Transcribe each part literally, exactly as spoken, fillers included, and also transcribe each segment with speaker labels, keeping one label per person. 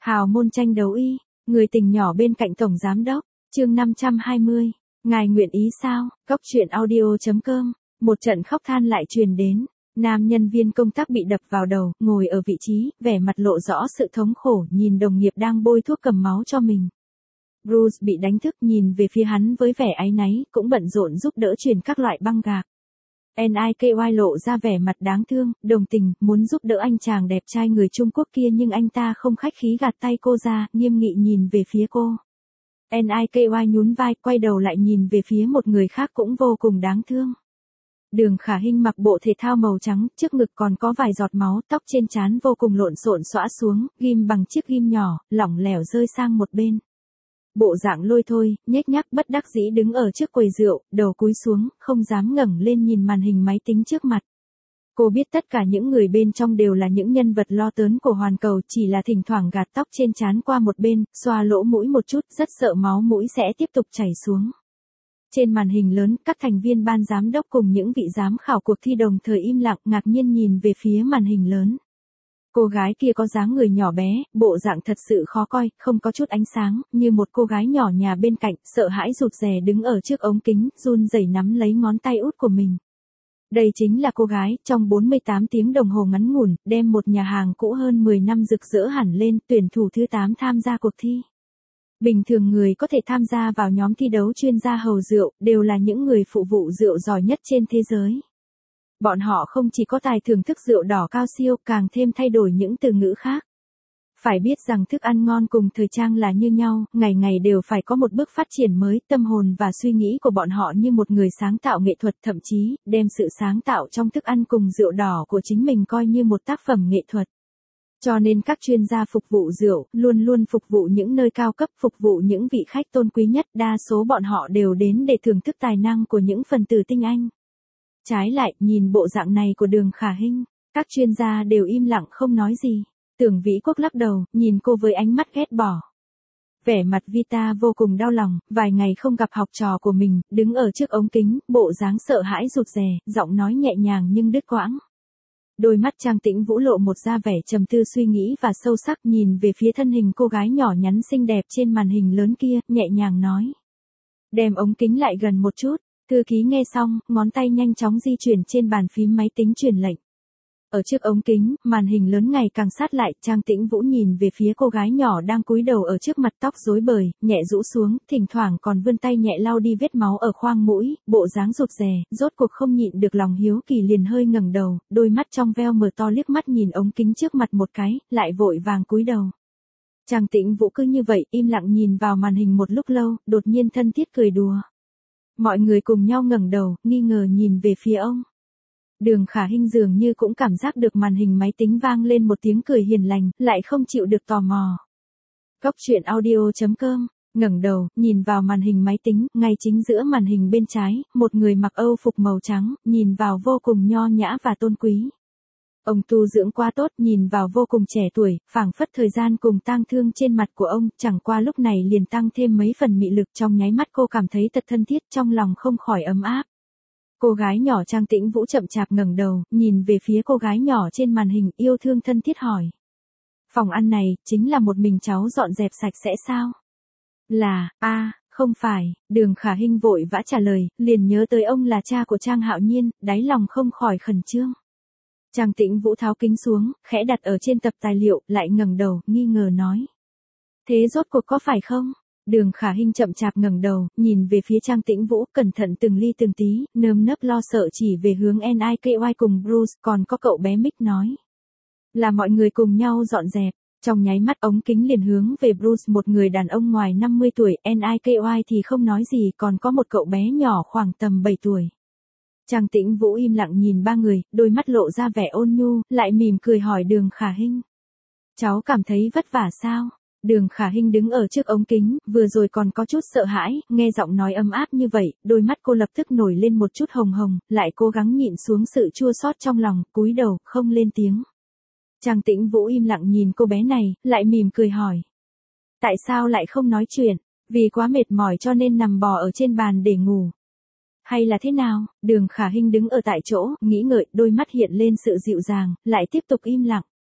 Speaker 1: Hào môn tranh đấu y, người tình nhỏ bên cạnh tổng giám đốc, chương năm trăm hai mươi. Ngài nguyện ý sao? Cốc truyện audio.com. Một trận khóc than lại truyền đến. Nam nhân viên công tác bị đập vào đầu, ngồi ở vị trí, vẻ mặt lộ rõ sự thống khổ, nhìn đồng nghiệp đang bôi thuốc cầm máu cho mình. Bruce bị đánh thức, nhìn về phía hắn với vẻ áy náy, cũng bận rộn giúp đỡ truyền các loại băng gạc. Nicky lộ ra vẻ mặt đáng thương, đồng tình, muốn giúp đỡ anh chàng đẹp trai người Trung Quốc kia, nhưng anh ta không khách khí gạt tay cô ra, nghiêm nghị nhìn về phía cô. Nicky nhún vai, quay đầu lại nhìn về phía một người khác cũng vô cùng đáng thương. Đường Khả Hinh mặc bộ thể thao màu trắng, trước ngực còn có vài giọt máu, tóc trên trán vô cùng lộn xộn xõa xuống, ghim bằng chiếc ghim nhỏ, lỏng lẻo rơi sang một bên. Bộ dạng lôi thôi, nhếch nhác bất đắc dĩ đứng ở trước quầy rượu, đầu cúi xuống, không dám ngẩng lên nhìn màn hình máy tính trước mặt. Cô biết tất cả những người bên trong đều là những nhân vật lo tớn của hoàn cầu, chỉ là thỉnh thoảng gạt tóc trên trán qua một bên, xoa lỗ mũi một chút, rất sợ máu mũi sẽ tiếp tục chảy xuống. Trên màn hình lớn, các thành viên ban giám đốc cùng những vị giám khảo cuộc thi đồng thời im lặng, ngạc nhiên nhìn về phía màn hình lớn. Cô gái kia có dáng người nhỏ bé, bộ dạng thật sự khó coi, không có chút ánh sáng, như một cô gái nhỏ nhà bên cạnh, sợ hãi rụt rè đứng ở trước ống kính, run rẩy nắm lấy ngón tay út của mình. Đây chính là cô gái, trong bốn mươi tám tiếng đồng hồ ngắn ngủn, đem một nhà hàng cũ hơn mười năm rực rỡ hẳn lên, tuyển thủ thứ tám tham gia cuộc thi. Bình thường người có thể tham gia vào nhóm thi đấu chuyên gia hầu rượu, đều là những người phụ vụ rượu giỏi nhất trên thế giới. Bọn họ không chỉ có tài thưởng thức rượu đỏ cao siêu, càng thêm thay đổi những từ ngữ khác. Phải biết rằng thức ăn ngon cùng thời trang là như nhau, ngày ngày đều phải có một bước phát triển mới, tâm hồn và suy nghĩ của bọn họ như một người sáng tạo nghệ thuật, thậm chí, đem sự sáng tạo trong thức ăn cùng rượu đỏ của chính mình coi như một tác phẩm nghệ thuật. Cho nên các chuyên gia phục vụ rượu, luôn luôn phục vụ những nơi cao cấp, phục vụ những vị khách tôn quý nhất, đa số bọn họ đều đến để thưởng thức tài năng của những phần tử tinh anh. Trái lại, nhìn bộ dạng này của Đường Khả Hinh, các chuyên gia đều im lặng không nói gì. Tưởng Vĩ Quốc lắc đầu, nhìn cô với ánh mắt ghét bỏ. Vẻ mặt Vita vô cùng đau lòng, vài ngày không gặp học trò của mình, đứng ở trước ống kính, bộ dáng sợ hãi rụt rè, giọng nói nhẹ nhàng nhưng đứt quãng. Đôi mắt Trang Tĩnh Vũ lộ một ra vẻ trầm tư suy nghĩ và sâu sắc, nhìn về phía thân hình cô gái nhỏ nhắn xinh đẹp trên màn hình lớn kia, nhẹ nhàng nói. Đem ống kính lại gần một chút. Thư ký nghe xong, ngón tay nhanh chóng di chuyển trên bàn phím máy tính truyền lệnh. Ở trước ống kính, màn hình lớn ngày càng sát lại, Trang Tĩnh Vũ nhìn về phía cô gái nhỏ đang cúi đầu ở trước mặt, tóc rối bời, nhẹ rũ xuống, thỉnh thoảng còn vươn tay nhẹ lau đi vết máu ở khoang mũi, bộ dáng rụt rè, rốt cuộc không nhịn được lòng hiếu kỳ liền hơi ngẩng đầu, đôi mắt trong veo mở to liếc mắt nhìn ống kính trước mặt một cái, lại vội vàng cúi đầu. Trang Tĩnh Vũ cứ như vậy, im lặng nhìn vào màn hình một lúc lâu, đột nhiên thân thiết cười đùa. Mọi người cùng nhau ngẩng đầu, nghi ngờ nhìn về phía ông. Đường Khả Hinh dường như cũng cảm giác được màn hình máy tính vang lên một tiếng cười hiền lành, lại không chịu được tò mò. Cốc truyện audio.com, ngẩng đầu, nhìn vào màn hình máy tính, ngay chính giữa màn hình bên trái, một người mặc âu phục màu trắng, nhìn vào vô cùng nho nhã và tôn quý. Ông tu dưỡng quá tốt, nhìn vào vô cùng trẻ tuổi, phảng phất thời gian cùng tang thương trên mặt của ông, chẳng qua lúc này liền tăng thêm mấy phần mị lực, trong nháy mắt cô cảm thấy thật thân thiết, trong lòng không khỏi ấm áp. Cô gái nhỏ Trang Tĩnh Vũ chậm chạp ngẩng đầu, nhìn về phía cô gái nhỏ trên màn hình, yêu thương thân thiết hỏi. Phòng ăn này, chính là một mình cháu dọn dẹp sạch sẽ sao? Là, a à, không phải, Đường Khả Hinh vội vã trả lời, liền nhớ tới ông là cha của Trang Hạo Nhiên, đáy lòng không khỏi khẩn trương. Trang Tĩnh Vũ tháo kính xuống, khẽ đặt ở trên tập tài liệu, lại ngẩng đầu, nghi ngờ nói. Thế rốt cuộc có phải không? Đường Khả Hinh chậm chạp ngẩng đầu, nhìn về phía Trang Tĩnh Vũ, cẩn thận từng ly từng tí, nơm nớp lo sợ chỉ về hướng Nicky cùng Bruce, còn có cậu bé Mick nói. Là mọi người cùng nhau dọn dẹp. Trong nháy mắt ống kính liền hướng về Bruce, một người đàn ông ngoài năm mươi tuổi, Nicky thì không nói gì, còn có một cậu bé nhỏ khoảng tầm bảy tuổi. Trang Tĩnh Vũ im lặng nhìn ba người, đôi mắt lộ ra vẻ ôn nhu, lại mỉm cười hỏi Đường Khả Hinh. Cháu cảm thấy vất vả sao? Đường Khả Hinh đứng ở trước ống kính, vừa rồi còn có chút sợ hãi, nghe giọng nói ấm áp như vậy, đôi mắt cô lập tức nổi lên một chút hồng hồng, lại cố gắng nhịn xuống sự chua xót trong lòng, cúi đầu, không lên tiếng. Trang Tĩnh Vũ im lặng nhìn cô bé này, lại mỉm cười hỏi. Tại sao lại không nói chuyện? Vì quá mệt mỏi cho nên nằm bò ở trên bàn để ngủ. Hay là thế nào? Đường Khả Hinh đứng ở tại chỗ, nghĩ ngợi, đôi mắt hiện lên sự dịu dàng, lại tiếp tục im lặng.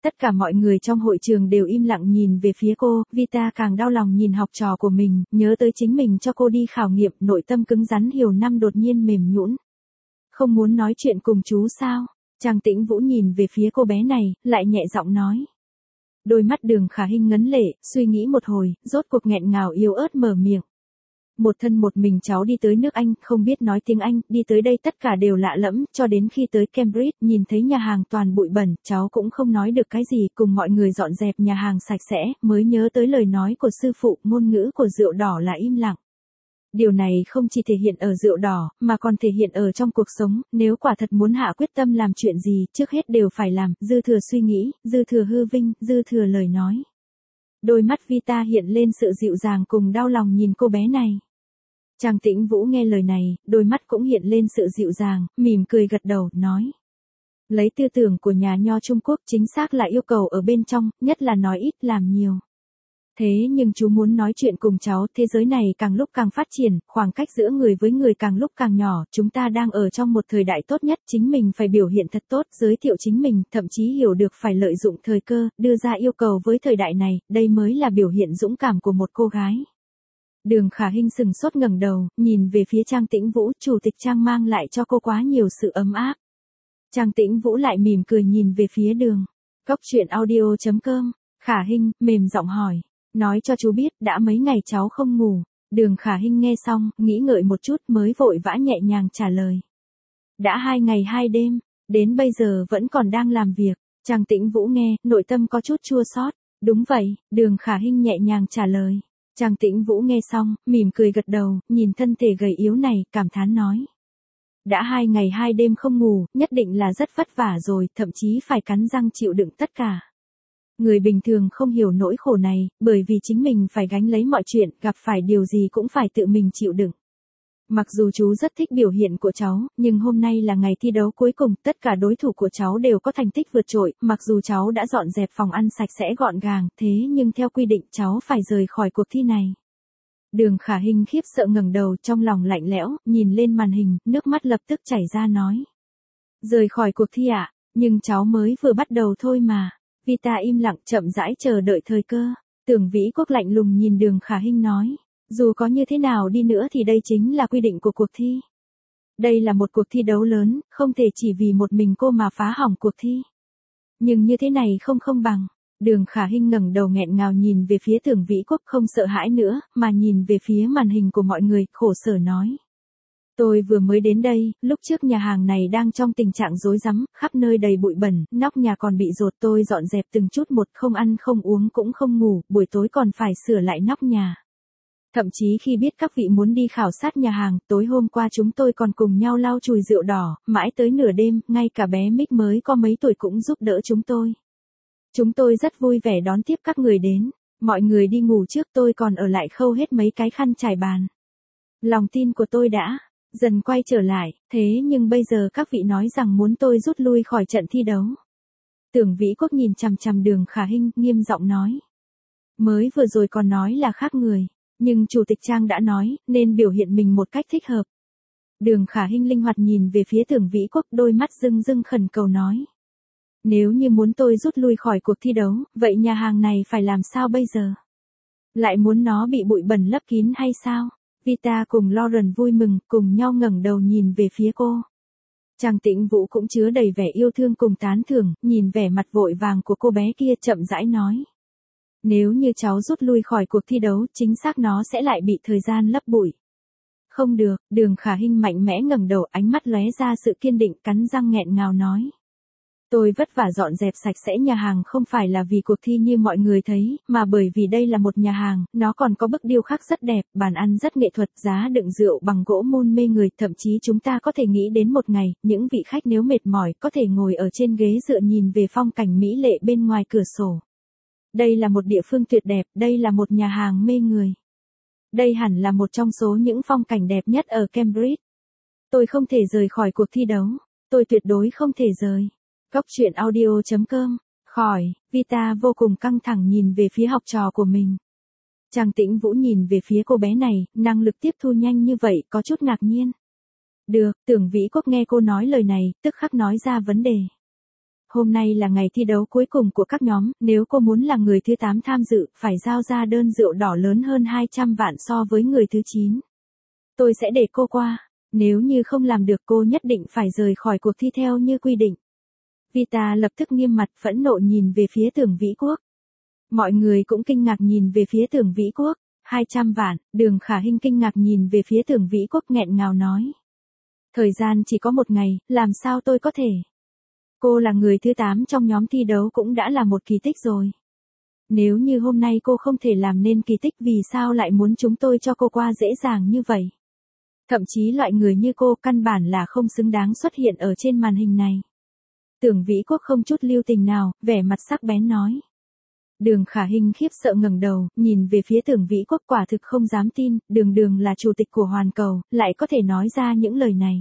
Speaker 1: Tất cả mọi người trong hội trường đều im lặng nhìn về phía cô, Vita càng đau lòng nhìn học trò của mình, nhớ tới chính mình cho cô đi khảo nghiệm, nội tâm cứng rắn hiểu năm đột nhiên mềm nhũn. Không muốn nói chuyện cùng chú sao? Trang Tĩnh Vũ nhìn về phía cô bé này, lại nhẹ giọng nói. Đôi mắt Đường Khả Hinh ngấn lệ, suy nghĩ một hồi, rốt cuộc nghẹn ngào yếu ớt mở miệng. Một thân một mình cháu đi tới nước Anh, không biết nói tiếng Anh, đi tới đây tất cả đều lạ lẫm, cho đến khi tới Cambridge, nhìn thấy nhà hàng toàn bụi bẩn, cháu cũng không nói được cái gì, cùng mọi người dọn dẹp nhà hàng sạch sẽ, mới nhớ tới lời nói của sư phụ, ngôn ngữ của rượu đỏ là im lặng. Điều này không chỉ thể hiện ở rượu đỏ, mà còn thể hiện ở trong cuộc sống, nếu quả thật muốn hạ quyết tâm làm chuyện gì, trước hết đều phải làm, dư thừa suy nghĩ, dư thừa hư vinh, dư thừa lời nói. Đôi mắt Vita hiện lên sự dịu dàng cùng đau lòng nhìn cô bé này. Trang Tĩnh Vũ nghe lời này, đôi mắt cũng hiện lên sự dịu dàng, mỉm cười gật đầu, nói. Lấy tư tưởng của nhà nho Trung Quốc chính xác là yêu cầu ở bên trong, nhất là nói ít làm nhiều. Thế nhưng chú muốn nói chuyện cùng cháu, thế giới này càng lúc càng phát triển, khoảng cách giữa người với người càng lúc càng nhỏ, chúng ta đang ở trong một thời đại tốt nhất, chính mình phải biểu hiện thật tốt, giới thiệu chính mình, thậm chí hiểu được phải lợi dụng thời cơ, đưa ra yêu cầu với thời đại này, đây mới là biểu hiện dũng cảm của một cô gái. Đường Khả Hinh sừng sốt ngẩng đầu, nhìn về phía Trang Tĩnh Vũ, chủ tịch Trang mang lại cho cô quá nhiều sự ấm áp. Trang Tĩnh Vũ lại mỉm cười nhìn về phía đường. Cốc truyện audio chấm com, Khả Hinh, mềm giọng hỏi. Nói cho chú biết, đã mấy ngày cháu không ngủ. Đường Khả Hinh nghe xong, nghĩ ngợi một chút mới vội vã nhẹ nhàng trả lời. Đã hai ngày hai đêm, đến bây giờ vẫn còn đang làm việc. Trang Tĩnh Vũ nghe, nội tâm có chút chua xót. Đúng vậy, Đường Khả Hinh nhẹ nhàng trả lời. Trang Tĩnh Vũ nghe xong, mỉm cười gật đầu, nhìn thân thể gầy yếu này, cảm thán nói. Đã hai ngày hai đêm không ngủ, nhất định là rất vất vả rồi, thậm chí phải cắn răng chịu đựng tất cả. Người bình thường không hiểu nỗi khổ này, bởi vì chính mình phải gánh lấy mọi chuyện, gặp phải điều gì cũng phải tự mình chịu đựng. Mặc dù chú rất thích biểu hiện của cháu, nhưng hôm nay là ngày thi đấu cuối cùng, tất cả đối thủ của cháu đều có thành tích vượt trội, mặc dù cháu đã dọn dẹp phòng ăn sạch sẽ gọn gàng, thế nhưng theo quy định cháu phải rời khỏi cuộc thi này. Đường Khả Hinh khiếp sợ ngẩng đầu, trong lòng lạnh lẽo, nhìn lên màn hình, nước mắt lập tức chảy ra nói. Rời khỏi cuộc thi ạ, à? Nhưng cháu mới vừa bắt đầu thôi mà. Vita im lặng chậm rãi chờ đợi thời cơ. Tưởng Vĩ Quốc lạnh lùng nhìn Đường Khả Hinh nói. Dù có như thế nào đi nữa thì đây chính là quy định của cuộc thi. Đây là một cuộc thi đấu lớn, không thể chỉ vì một mình cô mà phá hỏng cuộc thi. Nhưng như thế này không không bằng. Đường Khả Hinh ngẩng đầu nghẹn ngào nhìn về phía Tưởng Vĩ Quốc không sợ hãi nữa, mà nhìn về phía màn hình của mọi người, khổ sở nói. Tôi vừa mới đến đây, lúc trước nhà hàng này đang trong tình trạng rối rắm, khắp nơi đầy bụi bẩn, nóc nhà còn bị dột, tôi dọn dẹp từng chút một, không ăn không uống cũng không ngủ, buổi tối còn phải sửa lại nóc nhà. Thậm chí khi biết các vị muốn đi khảo sát nhà hàng, tối hôm qua chúng tôi còn cùng nhau lau chùi rượu đỏ, mãi tới nửa đêm, ngay cả bé Mick mới có mấy tuổi cũng giúp đỡ chúng tôi. Chúng tôi rất vui vẻ đón tiếp các người đến, mọi người đi ngủ trước, tôi còn ở lại khâu hết mấy cái khăn trải bàn. Lòng tin của tôi đã dần quay trở lại, thế nhưng bây giờ các vị nói rằng muốn tôi rút lui khỏi trận thi đấu. Tưởng Vĩ Quốc nhìn chằm chằm Đường Khả Hinh, nghiêm giọng nói. Mới vừa rồi còn nói là khác người, nhưng Chủ tịch Trang đã nói, nên biểu hiện mình một cách thích hợp. Đường Khả Hinh linh hoạt nhìn về phía Tưởng Vĩ Quốc, đôi mắt rưng rưng khẩn cầu nói. Nếu như muốn tôi rút lui khỏi cuộc thi đấu, vậy nhà hàng này phải làm sao bây giờ? Lại muốn nó bị bụi bẩn lấp kín hay sao? Vita cùng Lauren vui mừng, cùng nhau ngẩng đầu nhìn về phía cô. Trang Tĩnh Vũ cũng chứa đầy vẻ yêu thương cùng tán thưởng, nhìn vẻ mặt vội vàng của cô bé kia chậm rãi nói. Nếu như cháu rút lui khỏi cuộc thi đấu, chính xác nó sẽ lại bị thời gian lấp bụi. Không được, Đường Khả Hinh mạnh mẽ ngẩng đầu, ánh mắt lóe ra sự kiên định, cắn răng nghẹn ngào nói. Tôi vất vả dọn dẹp sạch sẽ nhà hàng không phải là vì cuộc thi như mọi người thấy, mà bởi vì đây là một nhà hàng, nó còn có bức điêu khắc rất đẹp, bàn ăn rất nghệ thuật, giá đựng rượu bằng gỗ mun mê người, thậm chí chúng ta có thể nghĩ đến một ngày, những vị khách nếu mệt mỏi có thể ngồi ở trên ghế dựa nhìn về phong cảnh mỹ lệ bên ngoài cửa sổ. Đây là một địa phương tuyệt đẹp, đây là một nhà hàng mê người. Đây hẳn là một trong số những phong cảnh đẹp nhất ở Cambridge. Tôi không thể rời khỏi cuộc thi đấu, tôi tuyệt đối không thể rời. Cốc truyện audio chấm com, khỏi, Vita vô cùng căng thẳng nhìn về phía học trò của mình. Trang Tĩnh Vũ nhìn về phía cô bé này, năng lực tiếp thu nhanh như vậy, có chút ngạc nhiên. Được, Tưởng Vĩ Quốc nghe cô nói lời này, tức khắc nói ra vấn đề. hôm nay là ngày thi đấu cuối cùng của các nhóm, nếu cô muốn là người thứ tám tham dự, phải giao ra đơn rượu đỏ lớn hơn hai trăm vạn so với người thứ chín. Tôi sẽ để cô qua, nếu như không làm được cô nhất định phải rời khỏi cuộc thi theo như quy định. Vita lập tức nghiêm mặt phẫn nộ nhìn về phía Tưởng Vĩ Quốc. Mọi người cũng kinh ngạc nhìn về phía Tưởng Vĩ Quốc. hai trăm vạn, Đường Khả Hinh kinh ngạc nhìn về phía Tưởng Vĩ Quốc nghẹn ngào nói. Thời gian chỉ có một ngày, làm sao tôi có thể? Cô là người thứ tám trong nhóm thi đấu cũng đã là một kỳ tích rồi. Nếu như hôm nay cô không thể làm nên kỳ tích vì sao lại muốn chúng tôi cho cô qua dễ dàng như vậy? Thậm chí loại người như cô căn bản là không xứng đáng xuất hiện ở trên màn hình này. Tưởng Vĩ Quốc không chút lưu tình nào, vẻ mặt sắc bén nói. Đường Khả Hinh khiếp sợ ngẩng đầu, nhìn về phía Tưởng Vĩ Quốc quả thực không dám tin, đường đường là chủ tịch của Hoàn Cầu, lại có thể nói ra những lời này.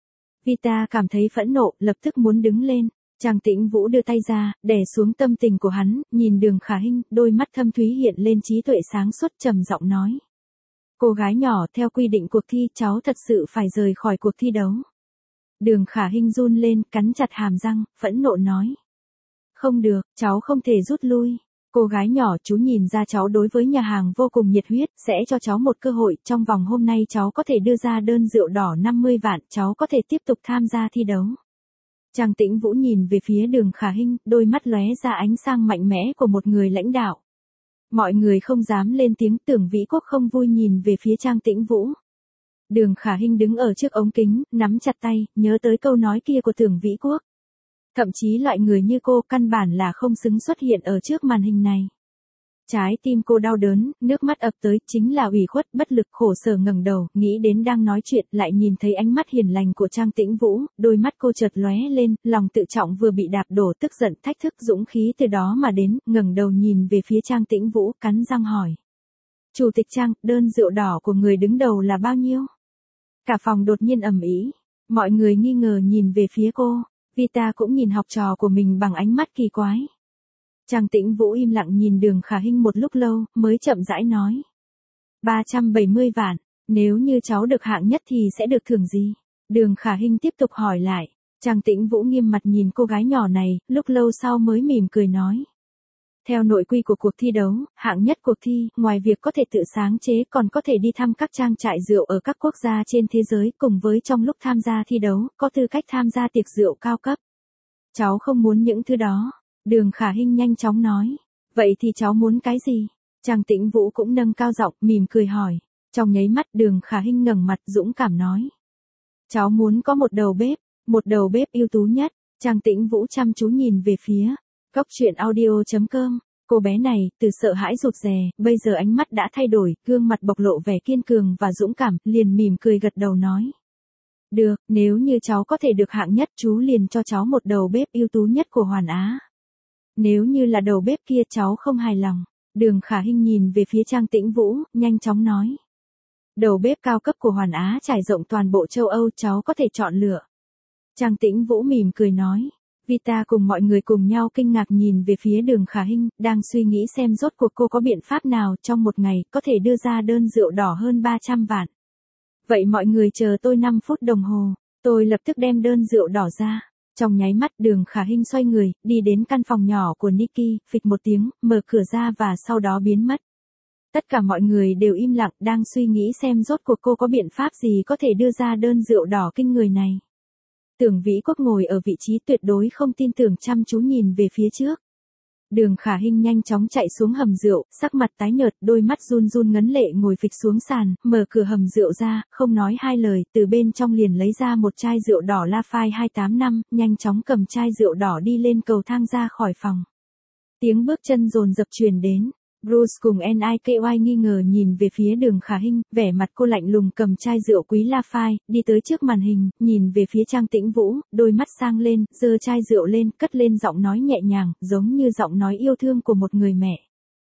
Speaker 1: Vita cảm thấy phẫn nộ, lập tức muốn đứng lên. Trang Tĩnh Vũ đưa tay ra, đè xuống tâm tình của hắn, nhìn Đường Khả Hinh, đôi mắt thâm thúy hiện lên trí tuệ sáng suốt trầm giọng nói. Cô gái nhỏ, theo quy định cuộc thi, cháu thật sự phải rời khỏi cuộc thi đấu. Đường Khả Hinh run lên, cắn chặt hàm răng, phẫn nộ nói. Không được, cháu không thể rút lui. Cô gái nhỏ, chú nhìn ra cháu đối với nhà hàng vô cùng nhiệt huyết, sẽ cho cháu một cơ hội, trong vòng hôm nay cháu có thể đưa ra đơn rượu đỏ năm mươi vạn, cháu có thể tiếp tục tham gia thi đấu. Trang Tĩnh Vũ nhìn về phía Đường Khả Hinh, đôi mắt lóe ra ánh sáng mạnh mẽ của một người lãnh đạo. Mọi người không dám lên tiếng, Tưởng Vĩ Quốc không vui nhìn về phía Trang Tĩnh Vũ. Đường Khả Hinh đứng ở trước ống kính, nắm chặt tay, nhớ tới câu nói kia của Tưởng Vĩ Quốc. Thậm chí loại người như cô căn bản là không xứng xuất hiện ở trước màn hình này. Trái tim cô đau đớn, nước mắt ập tới, chính là ủy khuất, bất lực, khổ sở ngẩng đầu, nghĩ đến đang nói chuyện, lại nhìn thấy ánh mắt hiền lành của Trang Tĩnh Vũ, đôi mắt cô chợt lóe lên, lòng tự trọng vừa bị đạp đổ, tức giận, thách thức, dũng khí từ đó mà đến, ngẩng đầu nhìn về phía Trang Tĩnh Vũ, cắn răng hỏi. Chủ tịch Trang, đơn rượu đỏ của người đứng đầu là bao nhiêu? Cả phòng đột nhiên ầm ĩ, mọi người nghi ngờ nhìn về phía cô. Vita cũng nhìn học trò của mình bằng ánh mắt kỳ quái. Trang Tĩnh Vũ im lặng nhìn Đường Khả Hinh một lúc lâu, mới chậm rãi nói. ba trăm bảy mươi vạn, nếu như cháu được hạng nhất thì sẽ được thưởng gì? Đường Khả Hinh tiếp tục hỏi lại. Trang Tĩnh Vũ nghiêm mặt nhìn cô gái nhỏ này, lúc lâu sau mới mỉm cười nói. Theo nội quy của cuộc thi đấu, hạng nhất cuộc thi, ngoài việc có thể tự sáng chế còn có thể đi thăm các trang trại rượu ở các quốc gia trên thế giới, cùng với trong lúc tham gia thi đấu, có tư cách tham gia tiệc rượu cao cấp. Cháu không muốn những thứ đó. Đường Khả Hinh nhanh chóng nói. Vậy thì cháu muốn cái gì? Trang Tĩnh Vũ cũng nâng cao giọng, mỉm cười hỏi. Trong nháy mắt Đường Khả Hinh ngẩng mặt dũng cảm nói. Cháu muốn có một đầu bếp, một đầu bếp ưu tú nhất. Trang Tĩnh Vũ chăm chú nhìn về phía. Góc truyện audio chấm com. Cô bé này, từ sợ hãi rụt rè, bây giờ ánh mắt đã thay đổi, gương mặt bộc lộ vẻ kiên cường và dũng cảm, liền mỉm cười gật đầu nói. Được, nếu như cháu có thể được hạng nhất, chú liền cho cháu một đầu bếp ưu tú nhất của Hoàn Á. Nếu như là đầu bếp kia cháu không hài lòng. Đường Khả Hinh nhìn về phía Trang Tĩnh Vũ, nhanh chóng nói. Đầu bếp cao cấp của Hoàn Á trải rộng toàn bộ châu Âu, cháu có thể chọn lựa. Trang Tĩnh Vũ mỉm cười nói. Vita cùng mọi người cùng nhau kinh ngạc nhìn về phía Đường Khả Hinh, đang suy nghĩ xem rốt cuộc cô có biện pháp nào trong một ngày có thể đưa ra đơn rượu đỏ hơn ba trăm vạn. Vậy mọi người chờ tôi năm phút đồng hồ, tôi lập tức đem đơn rượu đỏ ra. Trong nháy mắt Đường Khả Hinh xoay người, đi đến căn phòng nhỏ của Nikki, phịch một tiếng, mở cửa ra và sau đó biến mất. Tất cả mọi người đều im lặng, đang suy nghĩ xem rốt cuộc cô có biện pháp gì có thể đưa ra đơn rượu đỏ kinh người này. Tưởng Vĩ Quốc ngồi ở vị trí tuyệt đối không tin tưởng chăm chú nhìn về phía trước. Đường Khả Hinh nhanh chóng chạy xuống hầm rượu, sắc mặt tái nhợt, đôi mắt run run ngấn lệ ngồi phịch xuống sàn, mở cửa hầm rượu ra, không nói hai lời, từ bên trong liền lấy ra một chai rượu đỏ Lafite hai tám năm, nhanh chóng cầm chai rượu đỏ đi lên cầu thang ra khỏi phòng. Tiếng bước chân dồn dập truyền đến. Bruce cùng Niky nghi ngờ nhìn về phía Đường Khả Hinh, vẻ mặt cô lạnh lùng cầm chai rượu quý Lafite, đi tới trước màn hình, nhìn về phía Trang Tĩnh Vũ, đôi mắt sang lên, giơ chai rượu lên, cất lên giọng nói nhẹ nhàng, giống như giọng nói yêu thương của một người mẹ.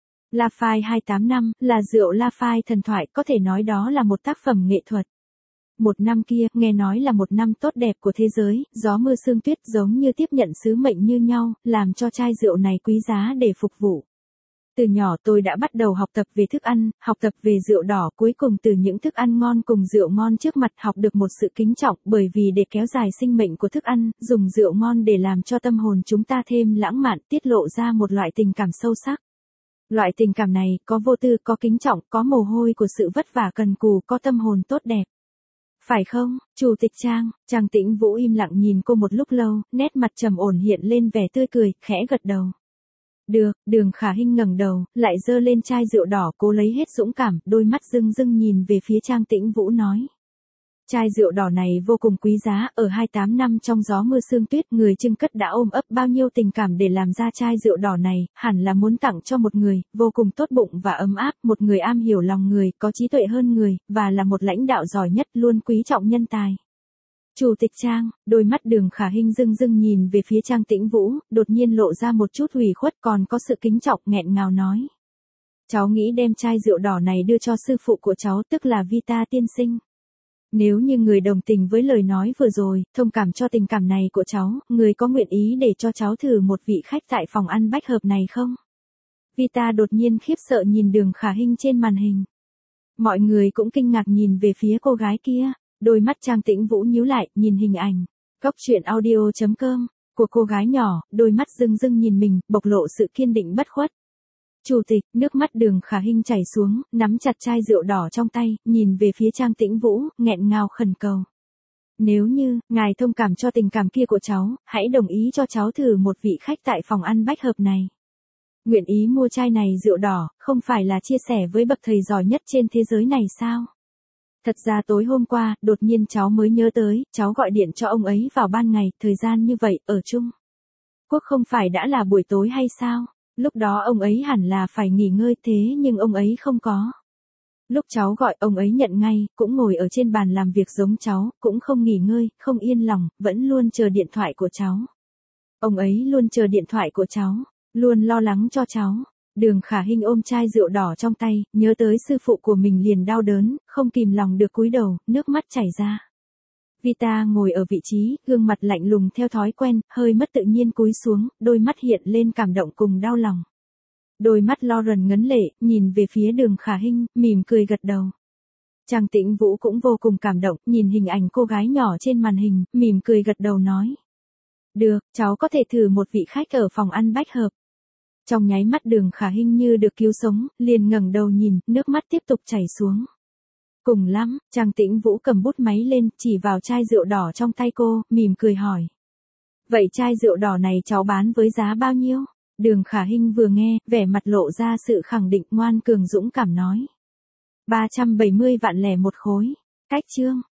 Speaker 1: Lafite hai tám năm, là rượu Lafite thần thoại, có thể nói đó là một tác phẩm nghệ thuật. Một năm kia, nghe nói là một năm tốt đẹp của thế giới, gió mưa sương tuyết giống như tiếp nhận sứ mệnh như nhau, làm cho chai rượu này quý giá để phục vụ. Từ nhỏ tôi đã bắt đầu học tập về thức ăn, học tập về rượu đỏ, cuối cùng từ những thức ăn ngon cùng rượu ngon trước mặt học được một sự kính trọng, bởi vì để kéo dài sinh mệnh của thức ăn, dùng rượu ngon để làm cho tâm hồn chúng ta thêm lãng mạn, tiết lộ ra một loại tình cảm sâu sắc. Loại tình cảm này, có vô tư, có kính trọng, có mồ hôi của sự vất vả cần cù, có tâm hồn tốt đẹp. Phải không, Chủ tịch Trang? Trang Tĩnh Vũ im lặng nhìn cô một lúc lâu, nét mặt trầm ổn hiện lên vẻ tươi cười, khẽ gật đầu. Được, Đường Khả Hinh ngẩng đầu, lại giơ lên chai rượu đỏ, cố lấy hết dũng cảm, đôi mắt rưng rưng nhìn về phía Trang Tĩnh Vũ nói. Chai rượu đỏ này vô cùng quý giá, ở hai mươi tám năm trong gió mưa sương tuyết, người trưng cất đã ôm ấp bao nhiêu tình cảm để làm ra chai rượu đỏ này, hẳn là muốn tặng cho một người, vô cùng tốt bụng và ấm áp, một người am hiểu lòng người, có trí tuệ hơn người, và là một lãnh đạo giỏi nhất, luôn quý trọng nhân tài. Chủ tịch Trang, đôi mắt Đường Khả Hinh rưng rưng nhìn về phía Trang Tĩnh Vũ, đột nhiên lộ ra một chút ủy khuất còn có sự kính trọng, nghẹn ngào nói. Cháu nghĩ đem chai rượu đỏ này đưa cho sư phụ của cháu, tức là Vita tiên sinh. Nếu như người đồng tình với lời nói vừa rồi, thông cảm cho tình cảm này của cháu, người có nguyện ý để cho cháu thử một vị khách tại phòng ăn bách hợp này không? Vita đột nhiên khiếp sợ nhìn Đường Khả Hinh trên màn hình. Mọi người cũng kinh ngạc nhìn về phía cô gái kia. Đôi mắt Trang Tĩnh Vũ nhíu lại, nhìn hình ảnh, góc truyện audio chấm com, của cô gái nhỏ, đôi mắt rưng rưng nhìn mình, bộc lộ sự kiên định bất khuất. Chủ tịch, nước mắt Đường Khả Hinh chảy xuống, nắm chặt chai rượu đỏ trong tay, nhìn về phía Trang Tĩnh Vũ, nghẹn ngào khẩn cầu. Nếu như, ngài thông cảm cho tình cảm kia của cháu, hãy đồng ý cho cháu thử một vị khách tại phòng ăn bách hợp này. Nguyện ý mua chai này rượu đỏ, không phải là chia sẻ với bậc thầy giỏi nhất trên thế giới này sao? Thật ra tối hôm qua, đột nhiên cháu mới nhớ tới, cháu gọi điện cho ông ấy vào ban ngày, thời gian như vậy, ở chung Quốc không phải đã là buổi tối hay sao? Lúc đó ông ấy hẳn là phải nghỉ ngơi thế nhưng ông ấy không có. Lúc cháu gọi ông ấy nhận ngay, cũng ngồi ở trên bàn làm việc giống cháu, cũng không nghỉ ngơi, không yên lòng, vẫn luôn chờ điện thoại của cháu. Ông ấy luôn chờ điện thoại của cháu, luôn lo lắng cho cháu. Đường Khả Hinh ôm chai rượu đỏ trong tay, nhớ tới sư phụ của mình liền đau đớn, không kìm lòng được cúi đầu, nước mắt chảy ra. Vita ngồi ở vị trí, gương mặt lạnh lùng theo thói quen, hơi mất tự nhiên cúi xuống, đôi mắt hiện lên cảm động cùng đau lòng. Đôi mắt Lauren ngấn lệ, nhìn về phía Đường Khả Hinh, mỉm cười gật đầu. Trang Tĩnh Vũ cũng vô cùng cảm động, nhìn hình ảnh cô gái nhỏ trên màn hình, mỉm cười gật đầu nói. Được, cháu có thể thử một vị khách ở phòng ăn bách hợp. Trong nháy mắt Đường Khả Hinh như được cứu sống, liền ngẩng đầu nhìn, nước mắt tiếp tục chảy xuống. Cùng lắm, Trang Tĩnh Vũ cầm bút máy lên, chỉ vào chai rượu đỏ trong tay cô, mỉm cười hỏi. Vậy chai rượu đỏ này cháu bán với giá bao nhiêu? Đường Khả Hinh vừa nghe, vẻ mặt lộ ra sự khẳng định, ngoan cường dũng cảm nói. ba trăm bảy mươi vạn lẻ một khối. Cách chương.